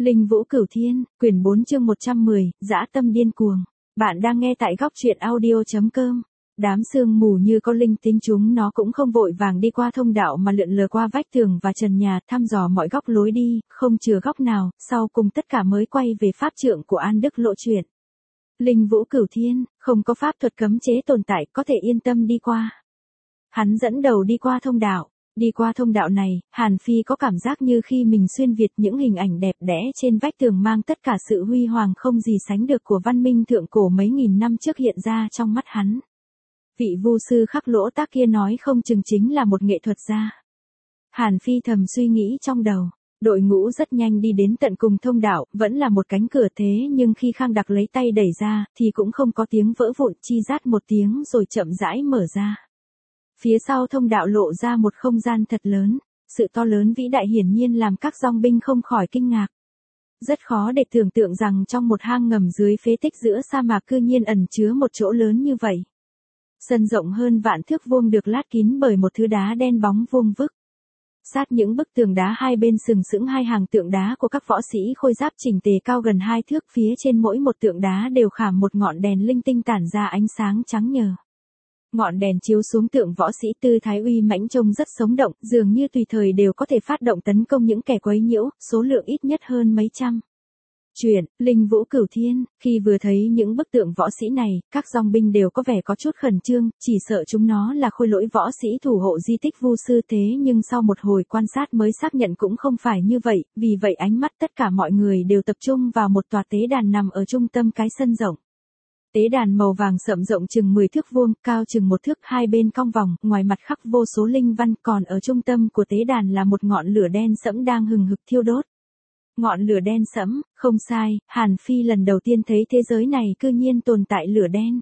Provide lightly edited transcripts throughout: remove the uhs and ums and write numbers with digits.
Linh Vũ Cửu Thiên, quyển 4 chương 110, dã tâm điên cuồng. Bạn đang nghe tại góc truyện audio.com. Đám sương mù như có linh tính, chúng nó cũng không vội vàng đi qua thông đạo mà lượn lờ qua vách tường và trần nhà, thăm dò mọi góc lối đi, không chừa góc nào, sau cùng tất cả mới quay về pháp trượng của An Đức Lộ chuyện. Linh Vũ Cửu Thiên, không có pháp thuật cấm chế tồn tại, có thể yên tâm đi qua. Hắn dẫn đầu đi qua thông đạo. Đi qua thông đạo này, Hàn Phi có cảm giác như khi mình xuyên việt những hình ảnh đẹp đẽ trên vách tường mang tất cả sự huy hoàng không gì sánh được của văn minh thượng cổ mấy nghìn năm trước hiện ra trong mắt hắn. Vị vu sư khắc lỗ tác kia nói không chừng chính là một nghệ thuật gia. Hàn Phi thầm suy nghĩ trong đầu. Đội ngũ rất nhanh đi đến tận cùng thông đạo, vẫn là một cánh cửa thế nhưng khi Khang Đặc lấy tay đẩy ra, thì cũng không có tiếng vỡ vụn, chi rát một tiếng rồi chậm rãi mở ra. Phía sau thông đạo lộ ra một không gian thật lớn, sự to lớn vĩ đại hiển nhiên làm các dòng binh không khỏi kinh ngạc. Rất khó để tưởng tượng rằng trong một hang ngầm dưới phế tích giữa sa mạc cư nhiên ẩn chứa một chỗ lớn như vậy. Sân rộng hơn vạn thước vuông được lát kín bởi một thứ đá đen bóng vuông vức. Sát những bức tường đá hai bên sừng sững hai hàng tượng đá của các võ sĩ khôi giáp chỉnh tề cao gần 2 thước, phía trên mỗi một tượng đá đều khảm một ngọn đèn linh tinh tản ra ánh sáng trắng nhờ. Ngọn đèn chiếu xuống tượng võ sĩ tư thái uy mãnh trông rất sống động, dường như tùy thời đều có thể phát động tấn công những kẻ quấy nhiễu, số lượng ít nhất hơn mấy trăm. Chuyện, Linh Vũ Cửu Thiên, khi vừa thấy những bức tượng võ sĩ này, các dòng binh đều có vẻ có chút khẩn trương, chỉ sợ chúng nó là khôi lỗi võ sĩ thủ hộ di tích vu sư, thế nhưng sau một hồi quan sát mới xác nhận cũng không phải như vậy, vì vậy ánh mắt tất cả mọi người đều tập trung vào một tòa tế đàn nằm ở trung tâm cái sân rộng. Tế đàn màu vàng sậm rộng chừng 10 thước vuông, cao chừng 1 thước, hai bên cong vòng, ngoài mặt khắc vô số linh văn, còn ở trung tâm của tế đàn là một ngọn lửa đen sẫm đang hừng hực thiêu đốt. Ngọn lửa đen sẫm, không sai, Hàn Phi lần đầu tiên thấy thế giới này cư nhiên tồn tại lửa đen.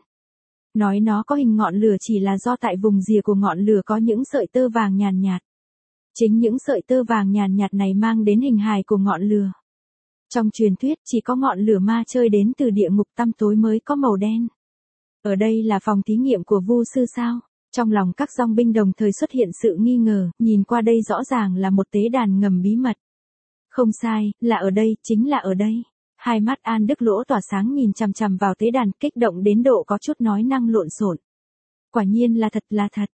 Nói nó có hình ngọn lửa chỉ là do tại vùng rìa của ngọn lửa có những sợi tơ vàng nhàn nhạt. Chính những sợi tơ vàng nhàn nhạt này mang đến hình hài của ngọn lửa. Trong truyền thuyết chỉ có ngọn lửa ma chơi đến từ địa ngục tăm tối mới có màu đen. Ở đây là phòng thí nghiệm của vu sư sao? Trong lòng các dòng binh đồng thời xuất hiện sự nghi ngờ, nhìn qua đây rõ ràng là một tế đàn ngầm bí mật. Không sai, là ở đây, chính là ở đây. Hai mắt An Đức Lỗ tỏa sáng nhìn chằm chằm vào tế đàn, kích động đến độ có chút nói năng lộn xộn. Quả nhiên là thật,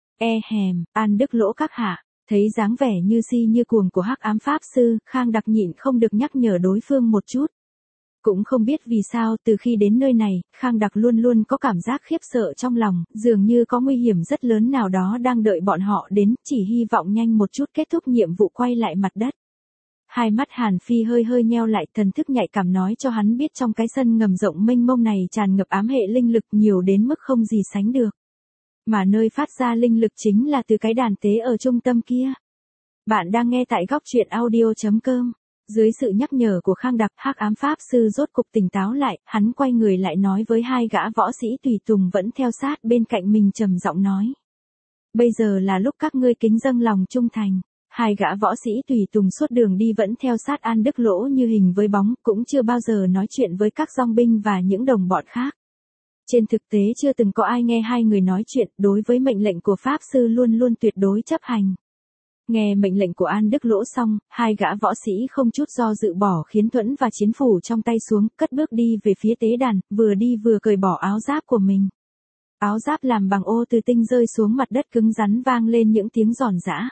An Đức Lỗ các hạ. Thấy dáng vẻ như si như cuồng của Hắc Ám Pháp Sư, Khang Đặc nhịn không được nhắc nhở đối phương một chút. Cũng không biết vì sao từ khi đến nơi này, Khang Đặc luôn luôn có cảm giác khiếp sợ trong lòng, dường như có nguy hiểm rất lớn nào đó đang đợi bọn họ đến, chỉ hy vọng nhanh một chút kết thúc nhiệm vụ quay lại mặt đất. Hai mắt Hàn Phi hơi nheo lại, thần thức nhạy cảm nói cho hắn biết trong cái sân ngầm rộng mênh mông này tràn ngập ám hệ linh lực nhiều đến mức không gì sánh được. Mà nơi phát ra linh lực chính là từ cái đàn tế ở trung tâm kia. Bạn đang nghe tại góc truyện audio.com. Dưới sự nhắc nhở của Khang Đặc, Hắc Ám Pháp Sư rốt cục tỉnh táo lại, hắn quay người lại nói với hai gã võ sĩ tùy tùng vẫn theo sát bên cạnh mình trầm giọng nói. Bây giờ là lúc các ngươi kính dâng lòng trung thành. Hai gã võ sĩ tùy tùng suốt đường đi vẫn theo sát An Đức Lỗ như hình với bóng, cũng chưa bao giờ nói chuyện với các dòng binh và những đồng bọn khác. Trên thực tế chưa từng có ai nghe hai người nói chuyện, đối với mệnh lệnh của Pháp Sư luôn luôn tuyệt đối chấp hành. Nghe mệnh lệnh của An Đức Lỗ xong, hai gã võ sĩ không chút do dự bỏ khiến thuẫn và chiến phủ trong tay xuống, cất bước đi về phía tế đàn, vừa đi vừa cởi bỏ áo giáp của mình. Áo giáp làm bằng ô từ tinh rơi xuống mặt đất cứng rắn vang lên những tiếng giòn giã.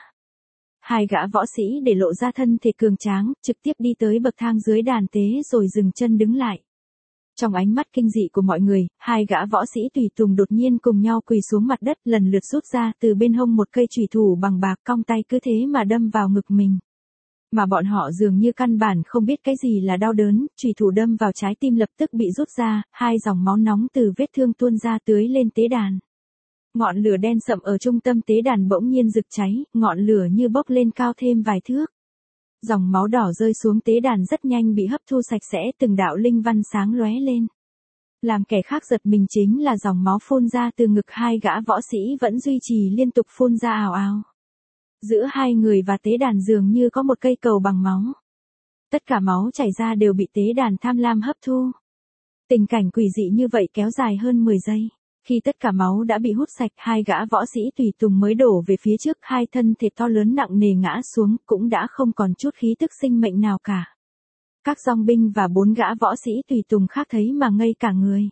Hai gã võ sĩ để lộ ra thân thể cường tráng, trực tiếp đi tới bậc thang dưới đàn tế rồi dừng chân đứng lại. Trong ánh mắt kinh dị của mọi người, hai gã võ sĩ tùy tùng đột nhiên cùng nhau quỳ xuống mặt đất, lần lượt rút ra từ bên hông một cây chùy thủ bằng bạc, cong tay cứ thế mà đâm vào ngực mình. Mà bọn họ dường như căn bản không biết cái gì là đau đớn, chùy thủ đâm vào trái tim lập tức bị rút ra, hai dòng máu nóng từ vết thương tuôn ra tưới lên tế đàn. Ngọn lửa đen sậm ở trung tâm tế đàn bỗng nhiên rực cháy, ngọn lửa như bốc lên cao thêm vài thước. Dòng máu đỏ rơi xuống tế đàn rất nhanh bị hấp thu sạch sẽ, từng đạo linh văn sáng lóe lên. Làm kẻ khác giật mình chính là dòng máu phun ra từ ngực hai gã võ sĩ vẫn duy trì liên tục phun ra ào ào. Giữa hai người và tế đàn dường như có một cây cầu bằng máu. Tất cả máu chảy ra đều bị tế đàn tham lam hấp thu. Tình cảnh quỷ dị như vậy kéo dài hơn 10 giây. Khi tất cả máu đã bị hút sạch, hai gã võ sĩ tùy tùng mới đổ về phía trước, hai thân thể to lớn nặng nề ngã xuống, cũng đã không còn chút khí tức sinh mệnh nào cả. Các dòng binh và 4 gã võ sĩ tùy tùng khác thấy mà ngây cả người.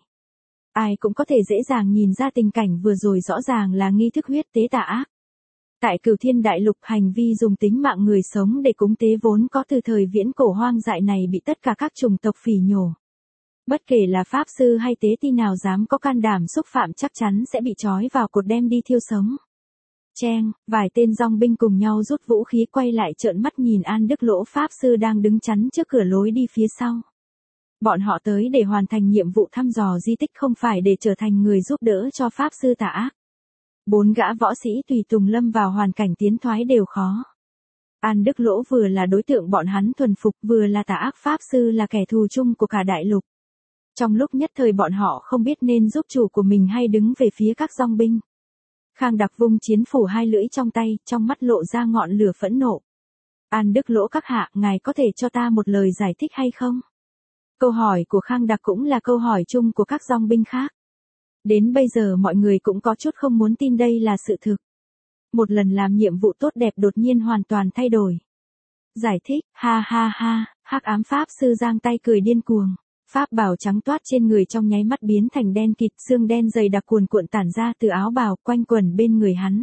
Ai cũng có thể dễ dàng nhìn ra tình cảnh vừa rồi rõ ràng là nghi thức huyết tế tà ác. Tại Cửu Thiên Đại Lục, hành vi dùng tính mạng người sống để cúng tế vốn có từ thời viễn cổ hoang dại này bị tất cả các chủng tộc phỉ nhổ. Bất kể là pháp sư hay tế ti nào dám có can đảm xúc phạm chắc chắn sẽ bị trói vào cột đem đi thiêu sống. Cheng, vài tên dòng binh cùng nhau rút vũ khí quay lại trợn mắt nhìn An Đức Lỗ pháp sư đang đứng chắn trước cửa lối đi phía sau. Bọn họ tới để hoàn thành nhiệm vụ thăm dò di tích, không phải để trở thành người giúp đỡ cho pháp sư tà ác. 4 gã võ sĩ tùy tùng lâm vào hoàn cảnh tiến thoái đều khó. An Đức Lỗ vừa là đối tượng bọn hắn thuần phục, vừa là tà ác pháp sư, là kẻ thù chung của cả đại lục. Trong lúc nhất thời bọn họ không biết nên giúp chủ của mình hay đứng về phía các dòng binh. Khang Đặc vung chiến phủ hai lưỡi trong tay, trong mắt lộ ra ngọn lửa phẫn nộ. An Đức Lỗ các hạ, ngài có thể cho ta một lời giải thích hay không? Câu hỏi của Khang Đặc cũng là câu hỏi chung của các dòng binh khác. Đến bây giờ mọi người cũng có chút không muốn tin đây là sự thực. Một lần làm nhiệm vụ tốt đẹp đột nhiên hoàn toàn thay đổi. Giải thích, ha ha ha, hắc ám pháp sư giang tay cười điên cuồng. Pháp bào trắng toát trên người trong nháy mắt biến thành đen kịt, xương đen dày đặc cuồn cuộn tản ra từ áo bào quanh quẩn bên người hắn.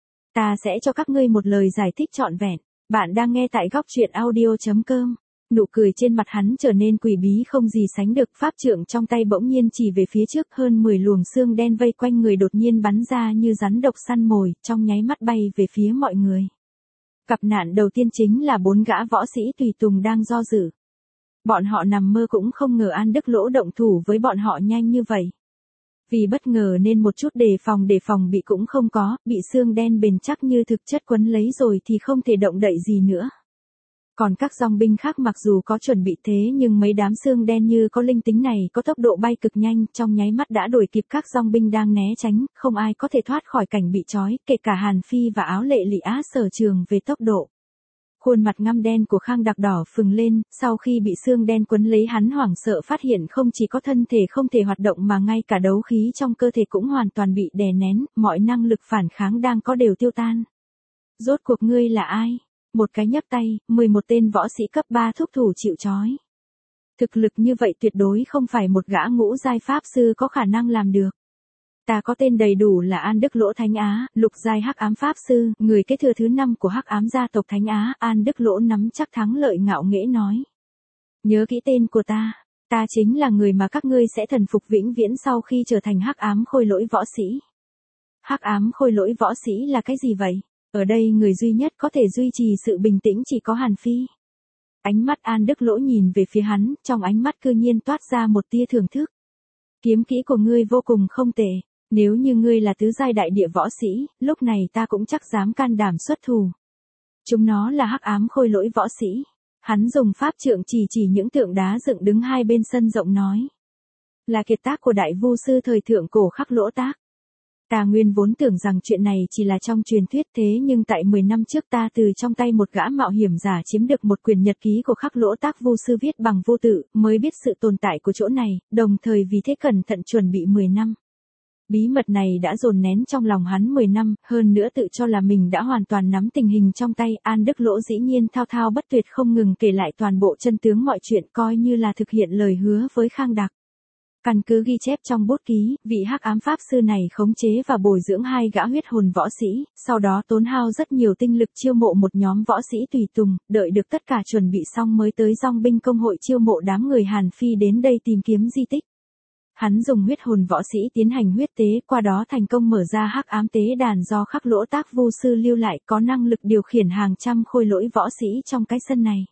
Ta sẽ cho các ngươi một lời giải thích trọn vẹn. Bạn đang nghe tại góc truyện audio.com. Nụ cười trên mặt hắn trở nên quỷ bí không gì sánh được, pháp trượng trong tay bỗng nhiên chỉ về phía trước, hơn 10 luồng xương đen vây quanh người đột nhiên bắn ra như rắn độc săn mồi, trong nháy mắt bay về phía mọi người. Cặp nạn đầu tiên chính là 4 gã võ sĩ tùy tùng đang do dự. Bọn họ nằm mơ cũng không ngờ An Đức Lỗ động thủ với bọn họ nhanh như vậy. Vì bất ngờ nên một chút đề phòng bị cũng không có, bị xương đen bền chắc như thực chất quấn lấy rồi thì không thể động đậy gì nữa. Còn các dòng binh khác mặc dù có chuẩn bị thế nhưng mấy đám xương đen như có linh tính này có tốc độ bay cực nhanh, trong nháy mắt đã đuổi kịp các dòng binh đang né tránh, không ai có thể thoát khỏi cảnh bị trói, kể cả Hàn Phi và Áo Lệ Lị Á sở trường về tốc độ. Khuôn mặt ngăm đen của Khang Đặc đỏ phừng lên, sau khi bị xương đen quấn lấy hắn hoảng sợ phát hiện không chỉ có thân thể không thể hoạt động mà ngay cả đấu khí trong cơ thể cũng hoàn toàn bị đè nén, mọi năng lực phản kháng đang có đều tiêu tan. Rốt cuộc ngươi là ai? Một cái nhấp tay, 11 tên võ sĩ cấp 3 thúc thủ chịu trói. Thực lực như vậy tuyệt đối không phải một gã ngũ giai pháp sư có khả năng làm được. Ta có tên đầy đủ là An Đức Lỗ Thánh Á, lục giai hắc ám pháp sư, người kế thừa thứ 5 của hắc ám gia tộc Thánh Á. An Đức Lỗ nắm chắc thắng lợi ngạo nghễ nói. Nhớ kỹ tên của ta, ta chính là người mà các ngươi sẽ thần phục vĩnh viễn sau khi trở thành hắc ám khôi lỗi võ sĩ. Hắc ám khôi lỗi võ sĩ là cái gì vậy? Ở đây người duy nhất có thể duy trì sự bình tĩnh chỉ có Hàn Phi. Ánh mắt An Đức Lỗ nhìn về phía hắn, trong ánh mắt cư nhiên toát ra một tia thưởng thức. Kiếm kỹ của ngươi vô cùng không tệ. Nếu như ngươi là tứ giai đại địa võ sĩ, lúc này ta cũng chắc dám can đảm xuất thủ. Chúng nó là hắc ám khôi lỗi võ sĩ. Hắn dùng pháp trượng chỉ những tượng đá dựng đứng hai bên sân rộng nói. Là kiệt tác của đại vu sư thời thượng cổ Khắc Lỗ Tác. Ta nguyên vốn tưởng rằng chuyện này chỉ là trong truyền thuyết, thế nhưng tại 10 năm trước ta từ trong tay một gã mạo hiểm giả chiếm được một quyển nhật ký của Khắc Lỗ Tác vu sư viết bằng vô tự, mới biết sự tồn tại của chỗ này, đồng thời vì thế cẩn thận chuẩn bị 10 năm. Bí mật này đã dồn nén trong lòng hắn 10 năm, hơn nữa tự cho là mình đã hoàn toàn nắm tình hình trong tay. An Đức Lỗ dĩ nhiên thao thao bất tuyệt không ngừng kể lại toàn bộ chân tướng mọi chuyện, coi như là thực hiện lời hứa với Khang Đặc. Căn cứ ghi chép trong bút ký, vị hắc ám pháp sư này khống chế và bồi dưỡng 2 gã huyết hồn võ sĩ, sau đó tốn hao rất nhiều tinh lực chiêu mộ một nhóm võ sĩ tùy tùng, đợi được tất cả chuẩn bị xong mới tới dòng binh công hội chiêu mộ đám người Hàn Phi đến đây tìm kiếm di tích. Hắn dùng huyết hồn võ sĩ tiến hành huyết tế, qua đó thành công mở ra hắc ám tế đàn do Khắc Lỗ Tác vu sư lưu lại, có năng lực điều khiển hàng trăm khôi lỗi võ sĩ trong cái sân này.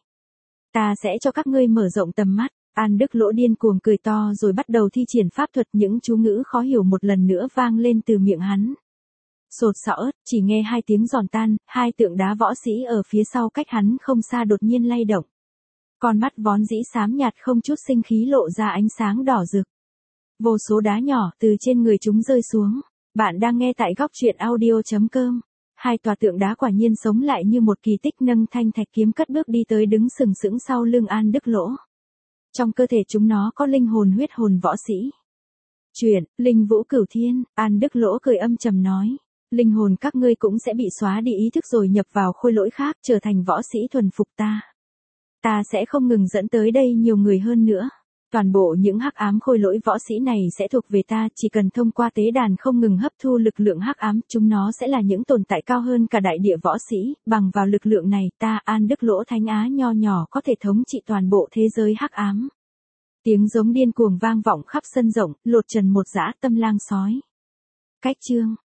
Ta sẽ cho các ngươi mở rộng tầm mắt. An Đức Lỗ điên cuồng cười to rồi bắt đầu thi triển pháp thuật, những chú ngữ khó hiểu một lần nữa vang lên từ miệng hắn. Sột soạt, chỉ nghe 2 tiếng giòn tan, 2 tượng đá võ sĩ ở phía sau cách hắn không xa đột nhiên lay động. Con mắt vốn dĩ xám nhạt không chút sinh khí lộ ra ánh sáng đỏ rực. Vô số đá nhỏ từ trên người chúng rơi xuống. Bạn đang nghe tại góc truyện audio.com. 2 tòa tượng đá quả nhiên sống lại như một kỳ tích, nâng thanh thạch kiếm cất bước đi tới đứng sừng sững sau lưng An Đức Lỗ. Trong cơ thể chúng nó có linh hồn huyết hồn võ sĩ. Chuyện, Linh Vũ Cửu Thiên, An Đức Lỗ cười âm trầm nói. Linh hồn các ngươi cũng sẽ bị xóa đi ý thức rồi nhập vào khôi lỗi khác, trở thành võ sĩ thuần phục ta. Ta sẽ không ngừng dẫn tới đây nhiều người hơn nữa. Toàn bộ những hắc ám khôi lỗi võ sĩ này sẽ thuộc về ta, chỉ cần thông qua tế đàn không ngừng hấp thu lực lượng hắc ám, chúng nó sẽ là những tồn tại cao hơn cả đại địa võ sĩ, bằng vào lực lượng này, ta An Đức Lỗ Thánh Á nho nhỏ có thể thống trị toàn bộ thế giới hắc ám. Tiếng giống điên cuồng vang vọng khắp sân rộng, lột trần một dã tâm lang sói. Cách chương